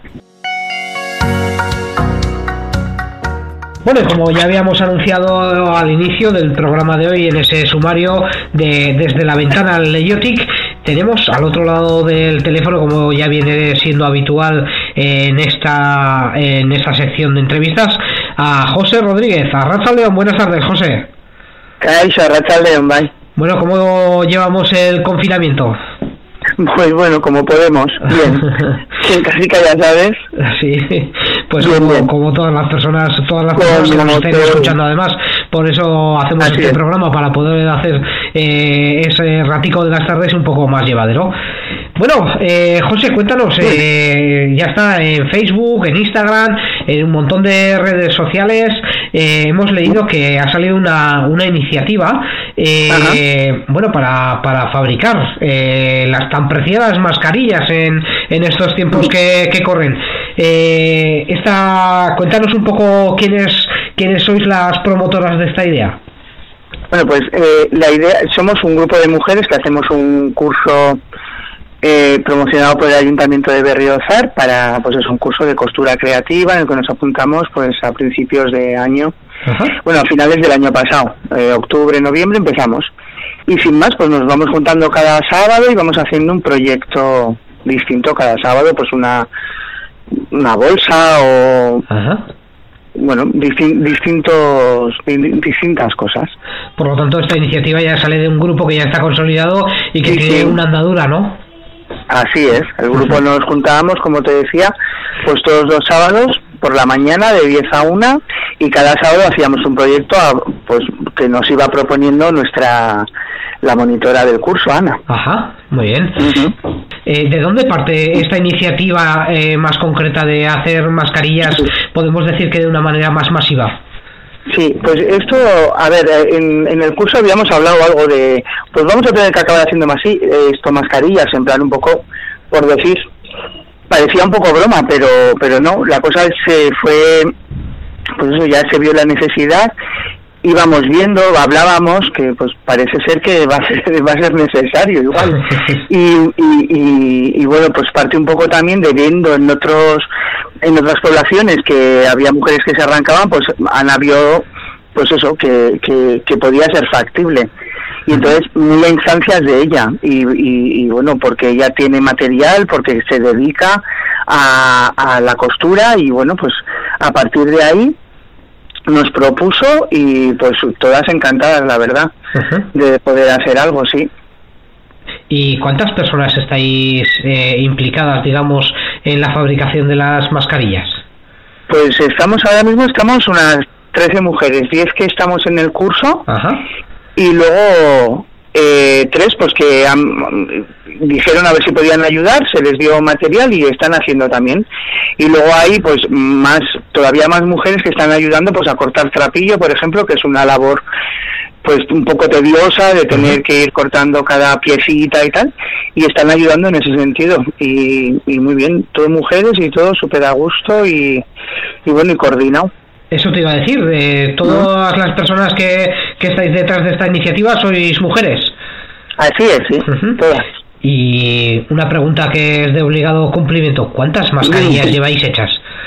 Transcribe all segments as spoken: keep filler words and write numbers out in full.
Bueno, y como ya habíamos anunciado al inicio del programa de hoy en ese sumario de Desde la Ventana al Leiotic, tenemos al otro lado del teléfono, como ya viene siendo habitual en esta en esta sección de entrevistas, a José Rodríguez. Arratsaldeon, buenas tardes, José. Kaixo, arratsaldeon, bai. Bueno, ¿cómo llevamos el confinamiento? Pues bueno, como podemos, bien. En casica, ya sabes. Sí, pues bien, como, bien. como todas las personas, todas las Como, personas que nos como estén todo. escuchando, además, por eso hacemos Así este es. programa, para poder hacer eh, ese ratico de las tardes un poco más llevadero. Bueno, eh, José, cuéntanos, eh, ya está en Facebook, en Instagram, en un montón de redes sociales, eh, hemos leído que ha salido una, una iniciativa, eh, bueno, para, para fabricar eh, las tan preciadas mascarillas en, en estos tiempos que, que corren. Eh, esta, cuéntanos un poco quiénes, quiénes sois las promotoras de esta idea. Bueno, pues eh, la idea, somos un grupo de mujeres que hacemos un curso eh, promocionado por el Ayuntamiento de Berriozar para, pues es un curso de costura creativa en el que nos apuntamos pues a principios de año. Ajá. Bueno, a finales del año pasado, eh, octubre, noviembre empezamos. Y sin más, pues nos vamos juntando cada sábado y vamos haciendo un proyecto distinto cada sábado, pues una una bolsa o... Ajá. Bueno, disti- distintos di- distintas cosas. Por lo tanto, esta iniciativa ya sale de un grupo que ya está consolidado y que Sí, tiene sí. una andadura, ¿no? Así es, el grupo Ujú. nos juntábamos, como te decía, pues todos los sábados por la mañana de diez a una y cada sábado hacíamos un proyecto a- pues que nos iba proponiendo nuestra la monitora del curso, Ana. Ajá, muy bien. Ujú. Eh, ¿De dónde parte esta iniciativa eh, más concreta de hacer mascarillas, podemos decir que de una manera más masiva? Sí, pues esto, a ver, eh, en, en el curso habíamos hablado algo de, pues vamos a tener que acabar haciendo más así, eh, esto mascarillas, en plan un poco, por decir, parecía un poco broma, pero pero no, la cosa se fue, pues eso, ya se vio la necesidad, íbamos viendo, hablábamos, que pues parece ser que va a ser, va a ser necesario igual, y, y, y, y bueno, pues parte un poco también de viendo en otros en otras poblaciones que había mujeres que se arrancaban, pues Ana vio, pues eso, que, que, que podía ser factible. Y entonces, muy a instancias de ella, y, y, y bueno, porque ella tiene material, porque se dedica a, a la costura, y bueno, pues a partir de ahí nos propuso, y pues todas encantadas, la verdad, Ajá. de poder hacer algo, sí. ¿Y cuántas personas estáis eh, implicadas, digamos, en la fabricación de las mascarillas? Pues estamos, ahora mismo estamos unas trece mujeres, diez que estamos en el curso, Ajá. y luego eh, tres pues que han, dijeron a ver si podían ayudar, se les dio material y están haciendo también. Y luego hay pues más, todavía más mujeres que están ayudando pues a cortar trapillo, por ejemplo, que es una labor pues un poco tediosa de tener Ajá. que ir cortando cada piecita y tal, y están ayudando en ese sentido, y, y muy bien, todo mujeres y todo súper a gusto y, y bueno, y coordinado. Eso te iba a decir, de todas las personas que, que estáis detrás de esta iniciativa sois mujeres. Así es, sí, Ujú. todas. Y una pregunta que es de obligado cumplimiento, ¿cuántas mascarillas Sí. lleváis hechas?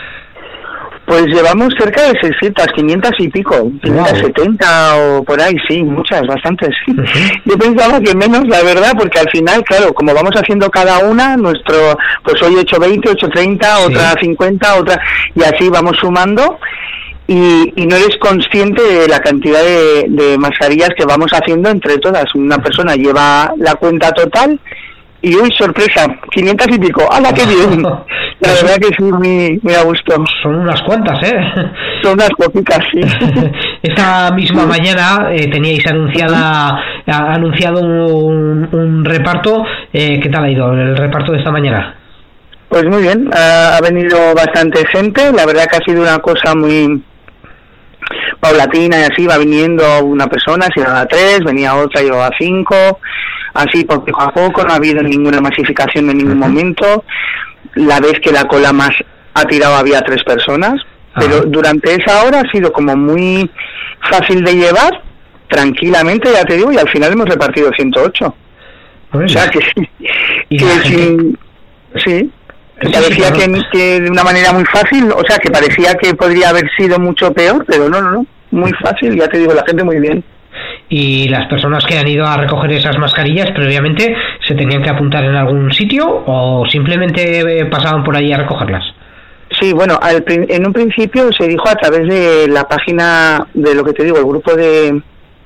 Pues llevamos cerca de seiscientas, quinientas y pico, quinientas setenta o por ahí, sí, muchas, bastantes. Uh-huh. Yo pensaba que menos, la verdad, porque al final, claro, como vamos haciendo cada una, nuestro, pues hoy he hecho veinte, ocho treinta, Sí. otra cincuenta, otra, y así vamos sumando, y, y no eres consciente de la cantidad de, de mascarillas que vamos haciendo entre todas. Una persona lleva la cuenta total, y uy, sorpresa, quinientas y pico, ¡hala, qué bien! La verdad que sí, muy, muy a gusto. Son unas cuantas, ¿eh? Son unas poquitas, sí. Esta misma mañana eh, teníais anunciada a, anunciado un, un reparto. Eh, ¿Qué tal ha ido el reparto de esta mañana? Pues muy bien, ha, ha venido bastante gente. La verdad que ha sido una cosa muy paulatina y así. Va viniendo una persona, se llevaba tres, venía otra, llevaba cinco. Así poco a poco, no ha habido ninguna masificación en ningún momento. La vez que la cola más ha tirado había tres personas, pero Ajá. durante esa hora ha sido como muy fácil de llevar, tranquilamente, ya te digo, y al final hemos repartido ciento ocho. Bueno, O sea que, y que la gente, sin, sí. Parecía que, que de una manera muy fácil, o sea, que parecía que podría haber sido mucho peor, pero no, no, no, muy fácil, ya te digo, la gente muy bien. ¿Y las personas que han ido a recoger esas mascarillas previamente se tenían que apuntar en algún sitio o simplemente pasaban por allí a recogerlas? Sí, bueno, al, en un principio se dijo a través de la página de lo que te digo, el grupo de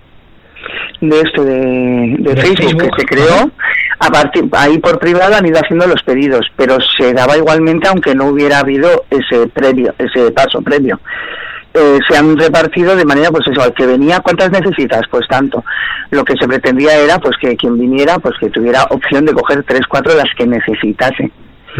de esto de, de, de Facebook, Facebook que se creó. A partir, ahí por privado han ido haciendo los pedidos, pero se daba igualmente aunque no hubiera habido ese previo, ese paso previo. Eh, se han repartido de manera, pues eso, al que venía, ¿cuántas necesitas? Pues tanto. Lo que se pretendía era, pues que quien viniera, pues que tuviera opción de coger tres, cuatro las que necesitase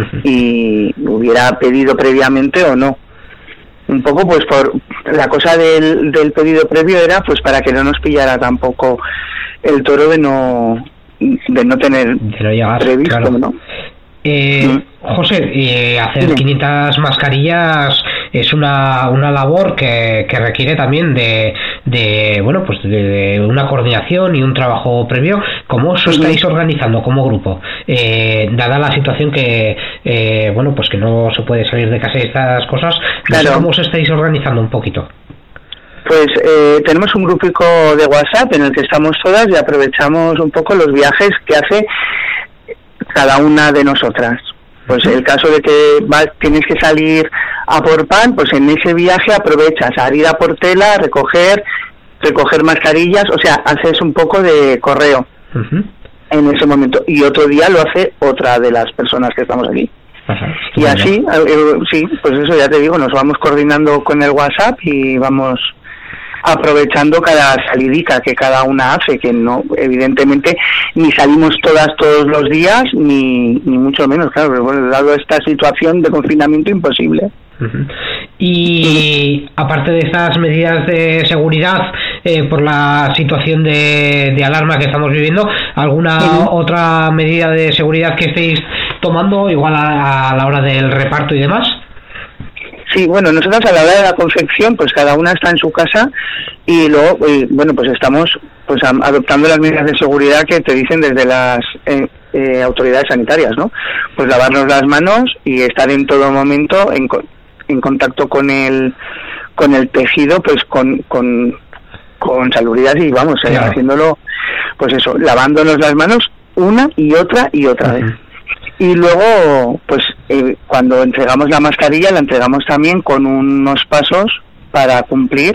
y hubiera pedido previamente o no. Un poco, pues por la cosa del, del pedido previo era, pues para que no nos pillara tampoco el toro de no de no tener de no llegar, previsto, claro. ¿no? Eh, sí. José, eh, hacer sí. quinientas mascarillas es una, una labor que, que requiere también de, de bueno pues de, de una coordinación y un trabajo previo. ¿Cómo os estáis organizando como grupo? Eh, dada la situación que eh, bueno pues que no se puede salir de casa y estas cosas, no sé cómo os estáis organizando un poquito. Pues eh, tenemos un grupico de WhatsApp en el que estamos todas y aprovechamos un poco los viajes que hace cada una de nosotras. Pues el caso de que vas, tienes que salir a por pan, pues en ese viaje aprovechas a ir a por tela, recoger, recoger mascarillas, o sea, haces un poco de correo uh-huh. en ese momento. Y otro día lo hace otra de las personas que estamos aquí. Ajá, y así, eh, sí, pues eso ya te digo, nos vamos coordinando con el WhatsApp y vamos aprovechando cada salidica que cada una hace, que no, evidentemente ni salimos todas todos los días, ni, ni mucho menos, claro, pero bueno, dado esta situación de confinamiento imposible. Uh-huh. Y aparte de estas medidas de seguridad eh, por la situación de, de alarma que estamos viviendo, ¿alguna uh-huh. otra medida de seguridad que estéis tomando igual a, a la hora del reparto y demás? Sí, bueno, nosotros a la hora de la confección, pues cada una está en su casa y luego, y, bueno, pues estamos pues adoptando las medidas de seguridad que te dicen desde las eh, eh, autoridades sanitarias, ¿no? Pues lavarnos las manos y estar en todo momento en, en contacto con el con el tejido, pues con con, con salubridad y vamos, eh, claro. haciéndolo, pues eso, lavándonos las manos una y otra y otra uh-huh. vez. Y luego, pues eh, cuando entregamos la mascarilla, la entregamos también con unos pasos para cumplir,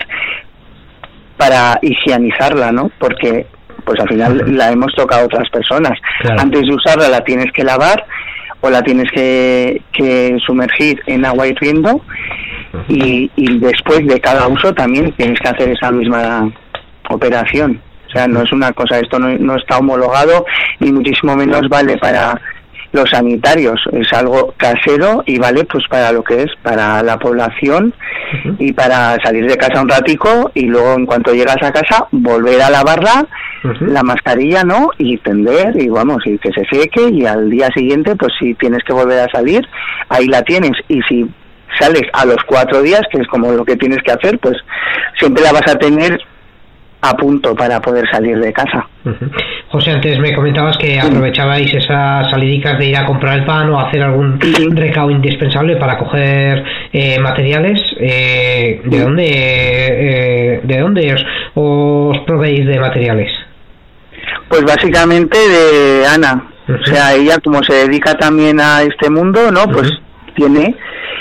para higienizarla, ¿no? Porque, pues al final uh-huh. la hemos tocado a otras personas. Claro. Antes de usarla la tienes que lavar o la tienes que, que sumergir en agua hirviendo uh-huh. y, y después de cada uso también tienes que hacer esa misma operación. O sea, no es una cosa, esto no, no está homologado ni muchísimo menos vale para los sanitarios, es algo casero y vale pues para lo que es, para la población uh-huh. y para salir de casa un ratico y luego en cuanto llegas a casa volver a lavarla, uh-huh. la mascarilla, ¿no? Y tender y vamos, y que se seque y al día siguiente pues si tienes que volver a salir, ahí la tienes y si sales a los cuatro días, que es como lo que tienes que hacer, pues siempre la vas a tener a punto para poder salir de casa. Uh-huh. José, antes me comentabas que aprovechabais esas salidicas de ir a comprar el pan o hacer algún uh-huh. recao indispensable para coger eh, materiales. Eh, ¿De dónde eh, de dónde os, os proveéis de materiales? Pues básicamente de Ana. Uh-huh. O sea, ella como se dedica también a este mundo, ¿no? Pues uh-huh. tiene...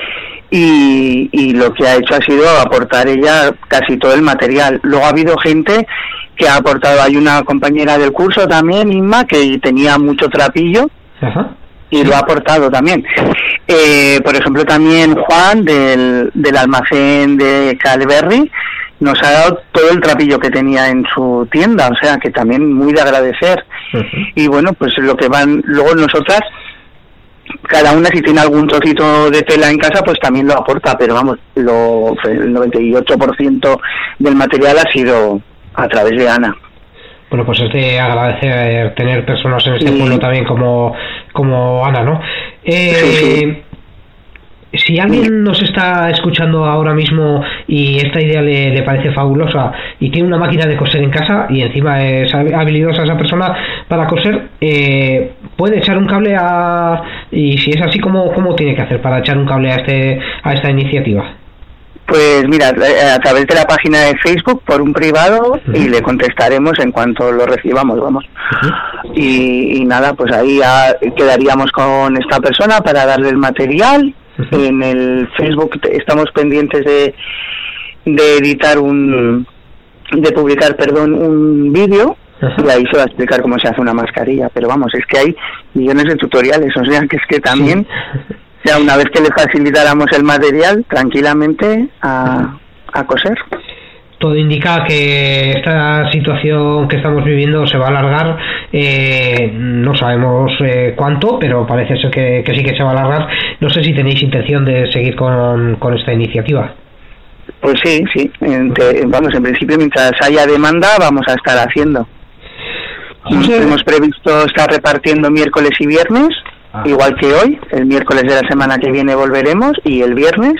Y, y lo que ha hecho ha sido aportar ella casi todo el material. Luego ha habido gente que ha aportado, hay una compañera del curso también, Inma, que tenía mucho trapillo Ajá. y sí. lo ha aportado también. Eh, por ejemplo, también Juan del, del almacén de Calverry nos ha dado todo el trapillo que tenía en su tienda, o sea que también muy de agradecer. Uh-huh. Y bueno, pues lo que van luego nosotras, cada una si tiene algún trocito de tela en casa pues también lo aporta, pero vamos, lo, el noventa y ocho por ciento del material ha sido a través de Ana. Bueno, pues es de agradecer tener personas en este sí. pueblo también como, como Ana, ¿no? Eh, sí, sí. Si alguien nos está escuchando ahora mismo y esta idea le, le parece fabulosa y tiene una máquina de coser en casa y encima es habilidosa esa persona para coser, eh, puede echar un cable a, y si es así, ¿cómo, cómo tiene que hacer para echar un cable a este a esta iniciativa? Pues mira, a través de la página de Facebook, por un privado, uh-huh. y le contestaremos en cuanto lo recibamos, vamos. Uh-huh. y, y nada, pues ahí ya quedaríamos con esta persona para darle el material. Uh-huh. En el Facebook estamos pendientes de, de editar un, de publicar, perdón, un vídeo. Uh-huh. Y ahí se va a explicar cómo se hace una mascarilla, pero vamos, es que hay millones de tutoriales, o sea que es que también... Sí. Ya una vez que le facilitáramos el material, tranquilamente a, a coser. Todo indica que esta situación que estamos viviendo se va a alargar, eh, no sabemos eh, cuánto, pero parece ser que, que sí que se va a alargar. No sé si tenéis intención de seguir con, con esta iniciativa. Pues sí, sí. Entre, vamos, en principio, mientras haya demanda, vamos a estar haciendo. José... Hemos previsto estar repartiendo miércoles y viernes. Ah. Igual que hoy, el miércoles de la semana que viene volveremos y el viernes,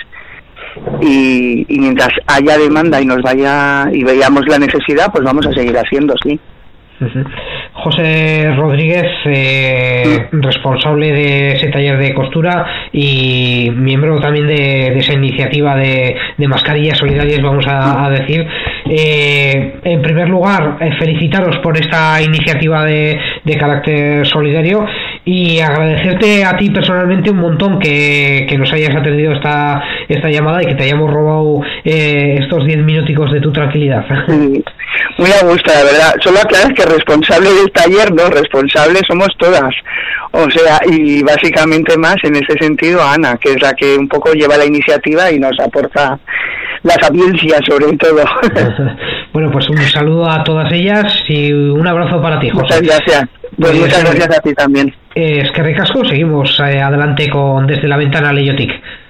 y, y mientras haya demanda y nos vaya y veamos la necesidad, pues vamos a seguir haciendo, sí. Uh-huh. José Rodríguez, eh, sí. responsable de ese taller de costura y miembro también de, de esa iniciativa de, de mascarillas solidarias, vamos a, a decir. Eh, en primer lugar, eh, felicitaros por esta iniciativa de, de carácter solidario y agradecerte a ti personalmente un montón que, que nos hayas atendido esta esta llamada y que te hayamos robado eh, estos diez minuticos de tu tranquilidad. Sí. Muy a gusto, la verdad. Solo aclarar que responsable del taller, no, responsables somos todas. O sea, y básicamente más en ese sentido Ana, que es la que un poco lleva la iniciativa y nos aporta la sapiencia sobre todo. Bueno, pues un saludo a todas ellas y un abrazo para ti, José. Muchas gracias. Pues pues muchas gracias a ti también. Es que ricasco, seguimos eh, adelante con Desde la Ventana Leiotic.